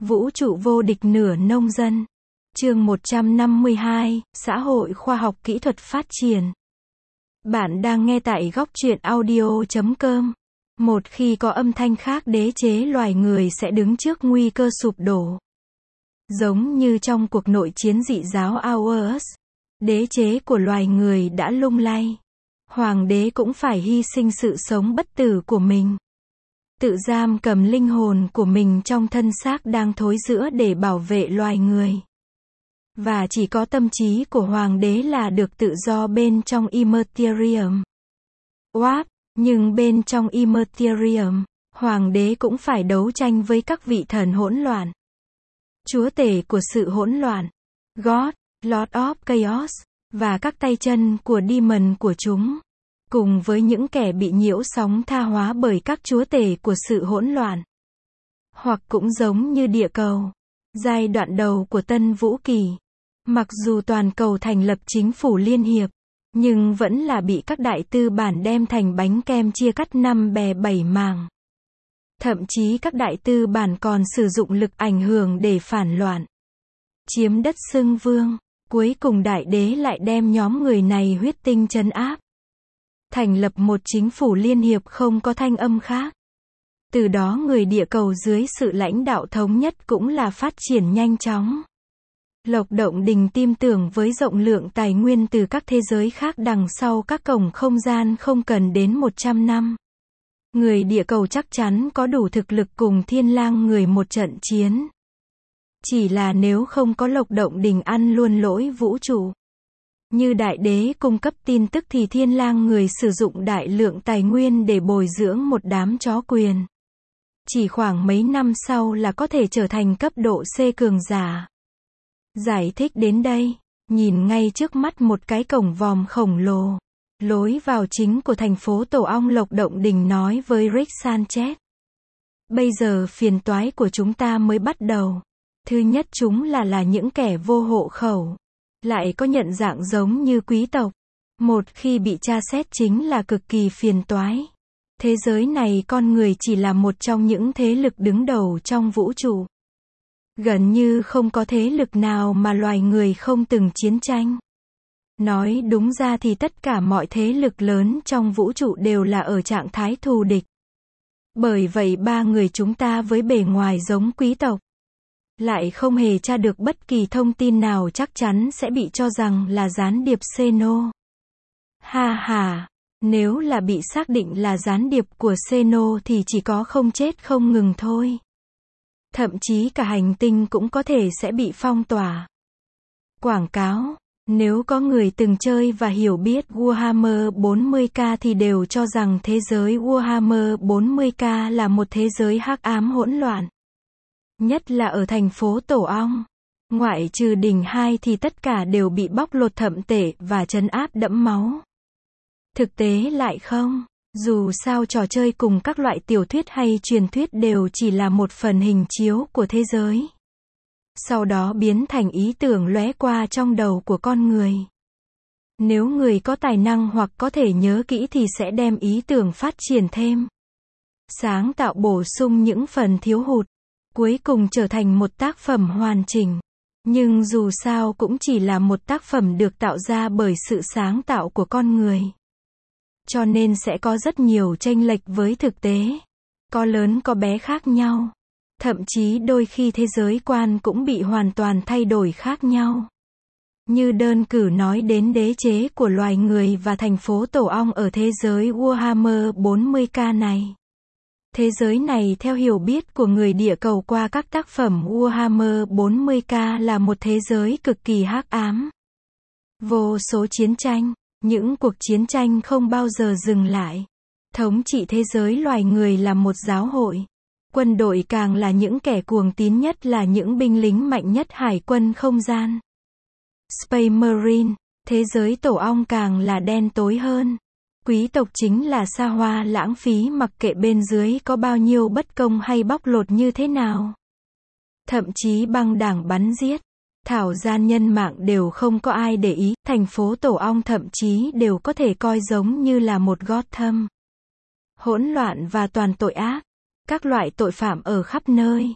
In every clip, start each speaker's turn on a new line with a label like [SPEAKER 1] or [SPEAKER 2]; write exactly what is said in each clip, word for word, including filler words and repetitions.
[SPEAKER 1] Vũ trụ vô địch nửa nông dân. Chương một trăm năm mươi hai, Xã hội khoa học kỹ thuật phát triển. Bạn đang nghe tại góc truyện audio chấm com. Một khi có âm thanh khác, đế chế loài người sẽ đứng trước nguy cơ sụp đổ. Giống như trong cuộc nội chiến dị giáo Aurus, đế chế của loài người đã lung lay. Hoàng đế cũng phải hy sinh sự sống bất tử của mình, tự giam cầm linh hồn của mình trong thân xác đang thối rữa để bảo vệ loài người. Và chỉ có tâm trí của hoàng đế là được tự do bên trong Immaterium. Oáp, nhưng bên trong Immaterium, hoàng đế cũng phải đấu tranh với các vị thần hỗn loạn. Chúa tể của sự hỗn loạn, God, Lord of Chaos, và các tay chân của demon của chúng, cùng với những kẻ bị nhiễu sóng tha hóa bởi các chúa tể của sự hỗn loạn. Hoặc cũng giống như địa cầu, giai đoạn đầu của Tân Vũ Kỳ, mặc dù toàn cầu thành lập chính phủ liên hiệp, nhưng vẫn là bị các đại tư bản đem thành bánh kem chia cắt năm bè bảy mảng. Thậm chí các đại tư bản còn sử dụng lực ảnh hưởng để phản loạn, chiếm đất xưng vương. Cuối cùng đại đế lại đem nhóm người này huyết tinh trấn áp, thành lập một chính phủ liên hiệp không có thanh âm khác. Từ đó người địa cầu dưới sự lãnh đạo thống nhất cũng là phát triển nhanh chóng. Lộc Động Đình tin tưởng với rộng lượng tài nguyên từ các thế giới khác đằng sau các cổng không gian không cần đến một trăm năm. Người địa cầu chắc chắn có đủ thực lực cùng Thiên Lang người một trận chiến. Chỉ là nếu không có Lộc Động Đình ăn luôn lỗi vũ trụ, như đại đế cung cấp tin tức, thì Thiên Lang người sử dụng đại lượng tài nguyên để bồi dưỡng một đám chó quyền. Chỉ khoảng mấy năm sau là có thể trở thành cấp độ C cường giả. Giải thích đến đây, nhìn ngay trước mắt một cái cổng vòm khổng lồ, lối vào chính của thành phố Tổ Ong. Lộc Động Đình nói với Rick Sanchez. Bây giờ phiền toái của chúng ta mới bắt đầu. Thứ nhất, chúng là là những kẻ vô hộ khẩu, lại có nhận dạng giống như quý tộc. Một khi bị tra xét chính là cực kỳ phiền toái. Thế giới này con người chỉ là một trong những thế lực đứng đầu trong vũ trụ. Gần như không có thế lực nào mà loài người không từng chiến tranh. Nói đúng ra thì tất cả mọi thế lực lớn trong vũ trụ đều là ở trạng thái thù địch. Bởi vậy ba người chúng ta với bề ngoài giống quý tộc, lại không hề tra được bất kỳ thông tin nào, chắc chắn sẽ bị cho rằng là gián điệp Xeno. Ha ha, nếu là bị xác định là gián điệp của Xeno thì chỉ có không chết không ngừng thôi. Thậm chí cả hành tinh cũng có thể sẽ bị phong tỏa. Quảng cáo, nếu có người từng chơi và hiểu biết Warhammer bốn mươi K thì đều cho rằng thế giới Warhammer bốn mươi K là một thế giới hắc ám hỗn loạn. Nhất là ở thành phố Tổ Ong, ngoại trừ đỉnh hai thì tất cả đều bị bóc lột thậm tệ và trấn áp đẫm máu. Thực tế lại không, dù sao trò chơi cùng các loại tiểu thuyết hay truyền thuyết đều chỉ là một phần hình chiếu của thế giới, sau đó biến thành ý tưởng lóe qua trong đầu của con người. Nếu người có tài năng hoặc có thể nhớ kỹ thì sẽ đem ý tưởng phát triển thêm, sáng tạo bổ sung những phần thiếu hụt, cuối cùng trở thành một tác phẩm hoàn chỉnh. Nhưng dù sao cũng chỉ là một tác phẩm được tạo ra bởi sự sáng tạo của con người. Cho nên sẽ có rất nhiều chênh lệch với thực tế. Có lớn có bé khác nhau. Thậm chí đôi khi thế giới quan cũng bị hoàn toàn thay đổi khác nhau. Như đơn cử nói đến đế chế của loài người và thành phố Tổ Ong ở thế giới Warhammer bốn mươi K này. Thế giới này theo hiểu biết của người địa cầu qua các tác phẩm Warhammer bốn mươi K là một thế giới cực kỳ hắc ám. Vô số chiến tranh, những cuộc chiến tranh không bao giờ dừng lại. Thống trị thế giới loài người là một giáo hội. Quân đội càng là những kẻ cuồng tín nhất, là những binh lính mạnh nhất hải quân không gian. Space Marine, thế giới Tổ Ong càng là đen tối hơn. Quý tộc chính là xa hoa lãng phí, mặc kệ bên dưới có bao nhiêu bất công hay bóc lột như thế nào. Thậm chí băng đảng bắn giết, thảo gian nhân mạng đều không có ai để ý. Thành phố Tổ Ong thậm chí đều có thể coi giống như là một Gotham. Hỗn loạn và toàn tội ác. Các loại tội phạm ở khắp nơi.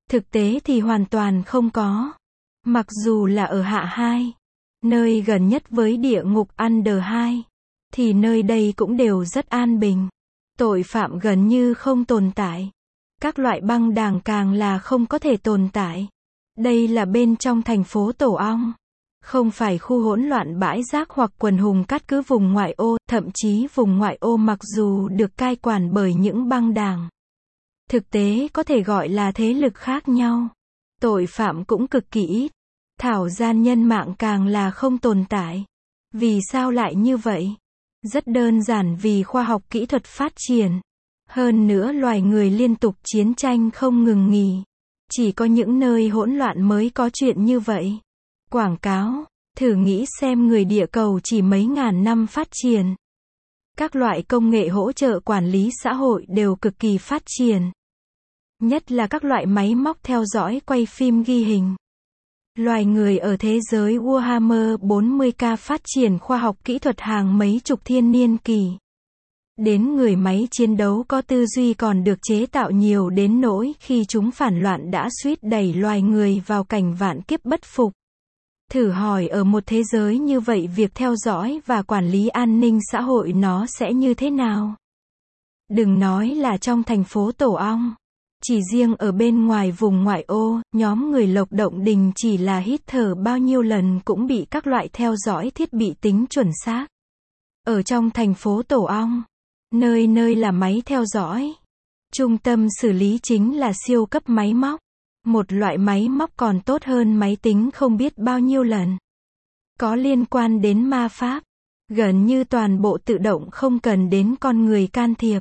[SPEAKER 1] Thực tế thì hoàn toàn không có. Mặc dù là ở hạ hai, nơi gần nhất với địa ngục Under hai, thì nơi đây cũng đều rất an bình. Tội phạm gần như không tồn tại. Các loại băng đảng càng là không có thể tồn tại. Đây là bên trong thành phố Tổ Ong. Không phải khu hỗn loạn bãi rác hoặc quần hùng cát cứ vùng ngoại ô, thậm chí vùng ngoại ô mặc dù được cai quản bởi những băng đảng. Thực tế có thể gọi là thế lực khác nhau. Tội phạm cũng cực kỳ ít. Thảo gian nhân mạng càng là không tồn tại. Vì sao lại như vậy? Rất đơn giản vì khoa học kỹ thuật phát triển. Hơn nữa loài người liên tục chiến tranh không ngừng nghỉ. Chỉ có những nơi hỗn loạn mới có chuyện như vậy. Quảng cáo, thử nghĩ xem người địa cầu chỉ mấy ngàn năm phát triển. Các loại công nghệ hỗ trợ quản lý xã hội đều cực kỳ phát triển. Nhất là các loại máy móc theo dõi quay phim ghi hình. Loài người ở thế giới Warhammer bốn mươi K phát triển khoa học kỹ thuật hàng mấy chục thiên niên kỷ. Đến người máy chiến đấu có tư duy còn được chế tạo nhiều đến nỗi khi chúng phản loạn đã suýt đẩy loài người vào cảnh vạn kiếp bất phục. Thử hỏi ở một thế giới như vậy việc theo dõi và quản lý an ninh xã hội nó sẽ như thế nào? Đừng nói là trong thành phố Tổ Ong. Chỉ riêng ở bên ngoài vùng ngoại ô, nhóm người Lộc Động Đình chỉ là hít thở bao nhiêu lần cũng bị các loại theo dõi thiết bị tính chuẩn xác. Ở trong thành phố Tổ Ong, nơi nơi là máy theo dõi. Trung tâm xử lý chính là siêu cấp máy móc. Một loại máy móc còn tốt hơn máy tính không biết bao nhiêu lần. Có liên quan đến ma pháp. Gần như toàn bộ tự động không cần đến con người can thiệp.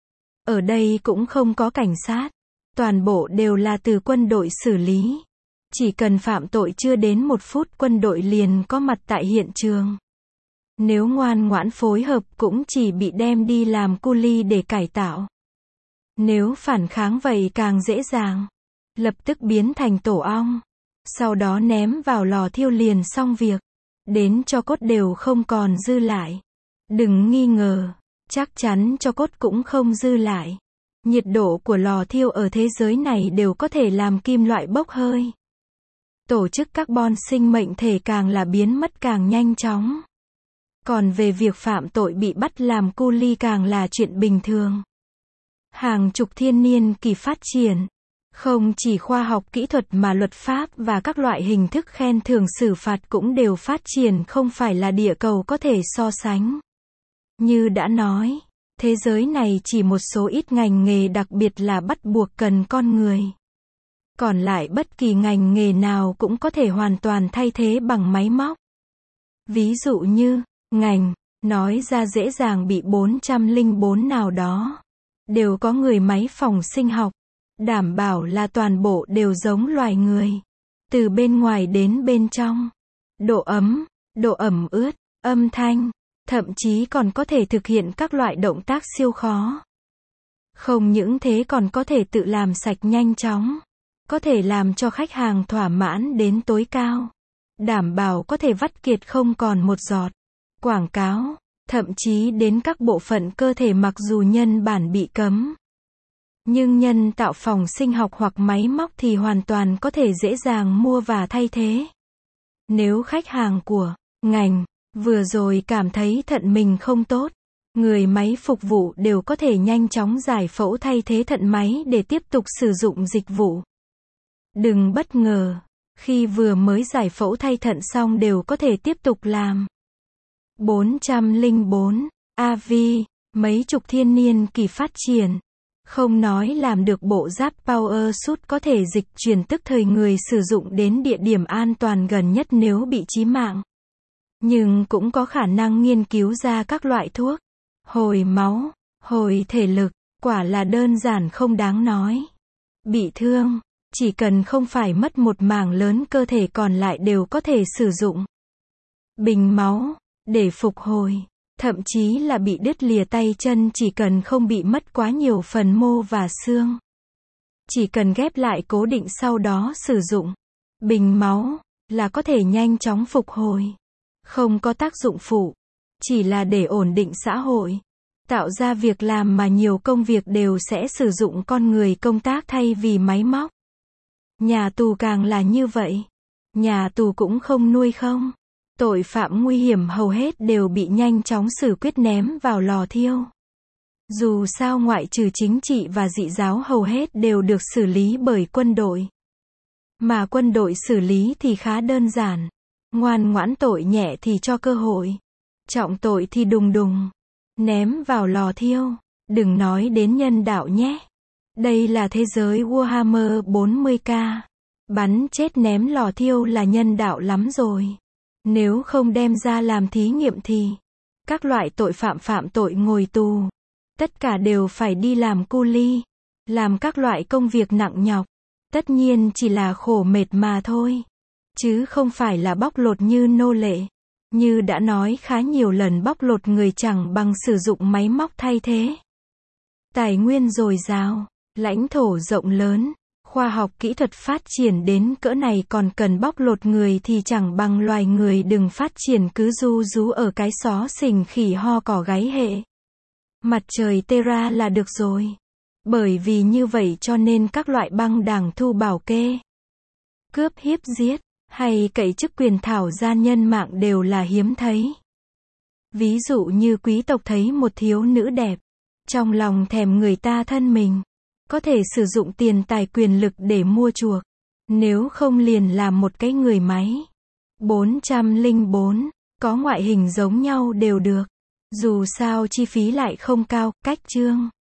[SPEAKER 1] Ở đây cũng không có cảnh sát. Toàn bộ đều là từ quân đội xử lý. Chỉ cần phạm tội chưa đến một phút quân đội liền có mặt tại hiện trường. Nếu ngoan ngoãn phối hợp cũng chỉ bị đem đi làm cu li để cải tạo. Nếu phản kháng vậy càng dễ dàng. Lập tức biến thành tổ ong. Sau đó ném vào lò thiêu liền xong việc. Đến cho cốt đều không còn dư lại. Đừng nghi ngờ. Chắc chắn cho cốt cũng không dư lại. Nhiệt độ của lò thiêu ở thế giới này đều có thể làm kim loại bốc hơi. Tổ chức carbon sinh mệnh thể càng là biến mất càng nhanh chóng. Còn về việc phạm tội bị bắt làm cu li càng là chuyện bình thường. Hàng chục thiên niên kỳ phát triển. Không chỉ khoa học kỹ thuật mà luật pháp và các loại hình thức khen thưởng xử phạt cũng đều phát triển không phải là địa cầu có thể so sánh. Như đã nói, thế giới này chỉ một số ít ngành nghề đặc biệt là bắt buộc cần con người. Còn lại bất kỳ ngành nghề nào cũng có thể hoàn toàn thay thế bằng máy móc. Ví dụ như, ngành, nói ra dễ dàng bị bốn trăm lẻ bốn nào đó. Đều có người máy phòng sinh học. Đảm bảo là toàn bộ đều giống loài người. Từ bên ngoài đến bên trong. Độ ấm, độ ẩm ướt, âm thanh. Thậm chí còn có thể thực hiện các loại động tác siêu khó. Không những thế còn có thể tự làm sạch nhanh chóng. Có thể làm cho khách hàng thỏa mãn đến tối cao. Đảm bảo có thể vắt kiệt không còn một giọt. Quảng cáo, thậm chí đến các bộ phận cơ thể mặc dù nhân bản bị cấm. Nhưng nhân tạo phòng sinh học hoặc máy móc thì hoàn toàn có thể dễ dàng mua và thay thế. Nếu khách hàng của ngành vừa rồi cảm thấy thận mình không tốt, người máy phục vụ đều có thể nhanh chóng giải phẫu thay thế thận máy để tiếp tục sử dụng dịch vụ. Đừng bất ngờ, khi vừa mới giải phẫu thay thận xong đều có thể tiếp tục làm. bốn trăm lẻ bốn, a vê, mấy chục thiên niên kỳ phát triển. Không nói làm được bộ giáp Power Suit có thể dịch chuyển tức thời người sử dụng đến địa điểm an toàn gần nhất nếu bị chí mạng. Nhưng cũng có khả năng nghiên cứu ra các loại thuốc. Hồi máu, hồi thể lực, quả là đơn giản không đáng nói. Bị thương, chỉ cần không phải mất một mảng lớn cơ thể còn lại đều có thể sử dụng. Bình máu, để phục hồi. Thậm chí là bị đứt lìa tay chân chỉ cần không bị mất quá nhiều phần mô và xương. Chỉ cần ghép lại cố định sau đó sử dụng. Bình máu, là có thể nhanh chóng phục hồi. Không có tác dụng phụ. Chỉ là để ổn định xã hội. Tạo ra việc làm mà nhiều công việc đều sẽ sử dụng con người công tác thay vì máy móc. Nhà tù càng là như vậy. Nhà tù cũng không nuôi không. Tội phạm nguy hiểm hầu hết đều bị nhanh chóng xử quyết ném vào lò thiêu. Dù sao ngoại trừ chính trị và dị giáo hầu hết đều được xử lý bởi quân đội. Mà quân đội xử lý thì khá đơn giản. Ngoan ngoãn, tội nhẹ thì cho cơ hội. Trọng tội thì đùng đùng. Ném vào lò thiêu. Đừng nói đến nhân đạo nhé. Đây là thế giới Warhammer bốn mươi k. Bắn chết ném lò thiêu là nhân đạo lắm rồi. Nếu không đem ra làm thí nghiệm thì các loại tội phạm phạm tội ngồi tù, tất cả đều phải đi làm cu li, làm các loại công việc nặng nhọc. Tất nhiên chỉ là khổ mệt mà thôi, chứ không phải là bóc lột như nô lệ. Như đã nói khá nhiều lần, bóc lột người chẳng bằng sử dụng máy móc thay thế. Tài nguyên dồi dào, lãnh thổ rộng lớn, khoa học kỹ thuật phát triển đến cỡ này còn cần bóc lột người thì chẳng bằng loài người đừng phát triển cứ ru rú ở cái xó xỉnh khỉ ho cỏ gáy hệ mặt trời Terra là được rồi. Bởi vì như vậy cho nên các loại băng đảng thu bảo kê, cướp hiếp giết, hay cậy chức quyền thảo gian nhân mạng đều là hiếm thấy. Ví dụ như quý tộc thấy một thiếu nữ đẹp, trong lòng thèm người ta thân mình, có thể sử dụng tiền tài quyền lực để mua chuộc. Nếu không liền làm một cái người máy. bốn trăm lẻ bốn, có ngoại hình giống nhau đều được. Dù sao chi phí lại không cao, cách chương.